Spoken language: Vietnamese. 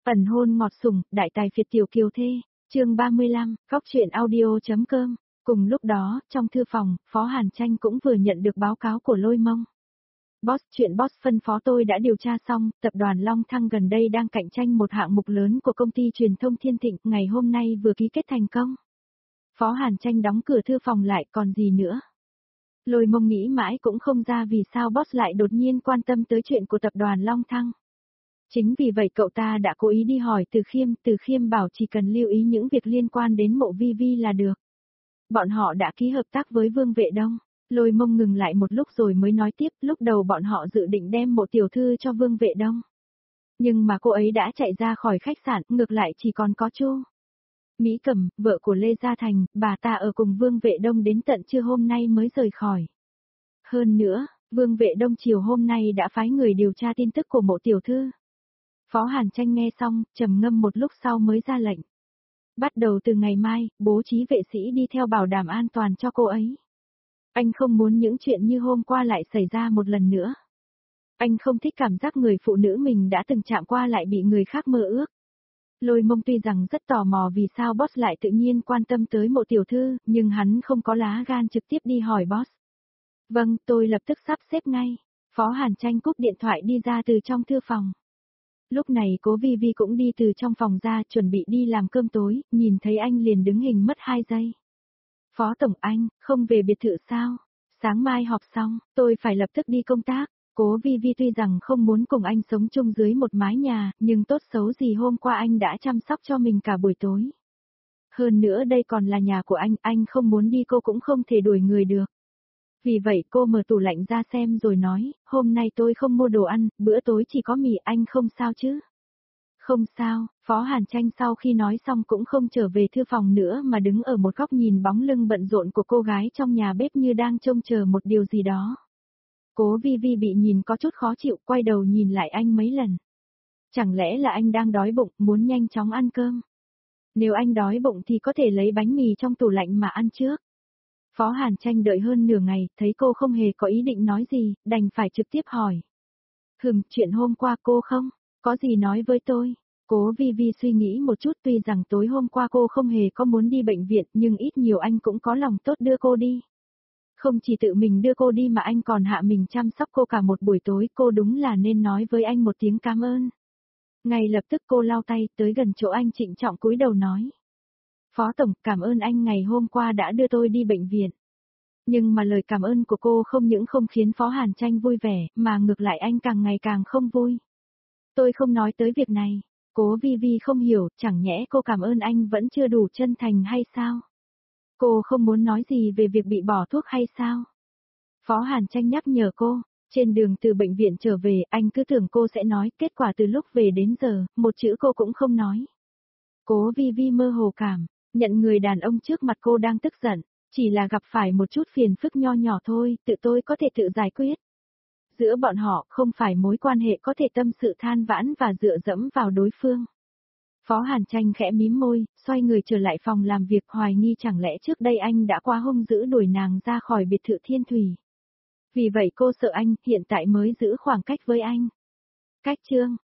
Ẩn hôn ngọt sủng, đại tài phiệt tiểu kiều thê, chương 35, góc truyện audio.com. Cùng lúc đó, trong thư phòng, Phó Hàn Tranh cũng vừa nhận được báo cáo của Lôi Mông. Boss, chuyện boss phân phó tôi đã điều tra xong, tập đoàn Long Thăng gần đây đang cạnh tranh một hạng mục lớn của công ty truyền thông Thiên Thịnh, ngày hôm nay vừa ký kết thành công. Phó Hàn Tranh đóng cửa thư phòng lại, còn gì nữa. Lôi Mông nghĩ mãi cũng không ra vì sao boss lại đột nhiên quan tâm tới chuyện của tập đoàn Long Thăng. Chính vì vậy cậu ta đã cố ý đi hỏi Từ Khiêm bảo chỉ cần lưu ý những việc liên quan đến Mộ Vi Vi là được. Bọn họ đã ký hợp tác với Vương Vệ Đông. Lôi Mông ngừng lại một lúc rồi mới nói tiếp, lúc đầu bọn họ dự định đem Mộ tiểu thư cho Vương Vệ Đông. Nhưng mà cô ấy đã chạy ra khỏi khách sạn, ngược lại chỉ còn có Chu Mỹ Cẩm, vợ của Lê Gia Thành, bà ta ở cùng Vương Vệ Đông đến tận trưa hôm nay mới rời khỏi. Hơn nữa, Vương Vệ Đông chiều hôm nay đã phái người điều tra tin tức của Mộ tiểu thư. Phó Hàn Tranh nghe xong, trầm ngâm một lúc sau mới ra lệnh. Bắt đầu từ ngày mai, bố trí vệ sĩ đi theo bảo đảm an toàn cho cô ấy. Anh không muốn những chuyện như hôm qua lại xảy ra một lần nữa. Anh không thích cảm giác người phụ nữ mình đã từng chạm qua lại bị người khác mơ ước. Lôi Mông tuy rằng rất tò mò vì sao boss lại tự nhiên quan tâm tới Mộ tiểu thư, nhưng hắn không có lá gan trực tiếp đi hỏi boss. Vâng, tôi lập tức sắp xếp ngay. Phó Hàn Tranh cúp điện thoại đi ra từ trong thư phòng. Lúc này Cố Vi Vi cũng đi từ trong phòng ra chuẩn bị đi làm cơm tối, nhìn thấy anh liền đứng hình mất 2 giây. Phó Tổng anh, không về biệt thự sao? Sáng mai họp xong, tôi phải lập tức đi công tác. Cố Vi Vi tuy rằng không muốn cùng anh sống chung dưới một mái nhà, nhưng tốt xấu gì hôm qua anh đã chăm sóc cho mình cả buổi tối. Hơn nữa đây còn là nhà của anh không muốn đi cô cũng không thể đuổi người được. Vì vậy cô mở tủ lạnh ra xem rồi nói, hôm nay tôi không mua đồ ăn, bữa tối chỉ có mì, anh không sao chứ? Không sao, Phó Hàn Tranh sau khi nói xong cũng không trở về thư phòng nữa mà đứng ở một góc nhìn bóng lưng bận rộn của cô gái trong nhà bếp như đang trông chờ một điều gì đó. Cố Vi Vi bị nhìn có chút khó chịu, quay đầu nhìn lại anh mấy lần. Chẳng lẽ là anh đang đói bụng, muốn nhanh chóng ăn cơm? Nếu anh đói bụng thì có thể lấy bánh mì trong tủ lạnh mà ăn trước. Phó Hàn Tranh đợi hơn nửa ngày, thấy cô không hề có ý định nói gì, đành phải trực tiếp hỏi. Chuyện hôm qua cô không có gì nói với tôi. Cố Vi Vi suy nghĩ một chút, tuy rằng tối hôm qua cô không hề có muốn đi bệnh viện, nhưng ít nhiều anh cũng có lòng tốt đưa cô đi. Không chỉ tự mình đưa cô đi mà anh còn hạ mình chăm sóc cô cả một buổi tối, cô đúng là nên nói với anh một tiếng cảm ơn. Ngay lập tức cô lau tay tới gần chỗ anh trịnh trọng cúi đầu nói. Phó Tổng, cảm ơn anh ngày hôm qua đã đưa tôi đi bệnh viện. Nhưng mà lời cảm ơn của cô không những không khiến Phó Hàn Tranh vui vẻ, mà ngược lại anh càng ngày càng không vui. Tôi không nói tới việc này. Cố Vi Vi không hiểu, chẳng nhẽ cô cảm ơn anh vẫn chưa đủ chân thành hay sao? Cô không muốn nói gì về việc bị bỏ thuốc hay sao? Phó Hàn Tranh nhắc nhở cô, trên đường từ bệnh viện trở về anh cứ tưởng cô sẽ nói, kết quả từ lúc về đến giờ, một chữ cô cũng không nói. Cố Vi Vi mơ hồ cảm, nhận người đàn ông trước mặt cô đang tức giận, chỉ là gặp phải một chút phiền phức nho nhỏ thôi, tự tôi có thể tự giải quyết. Giữa bọn họ không phải mối quan hệ có thể tâm sự than vãn và dựa dẫm vào đối phương. Phó Hàn Tranh khẽ mím môi, xoay người trở lại phòng làm việc, hoài nghi chẳng lẽ trước đây anh đã quá hung dữ đuổi nàng ra khỏi biệt thự Thiên Thủy. Vì vậy cô sợ anh, hiện tại mới giữ khoảng cách với anh. Cách chương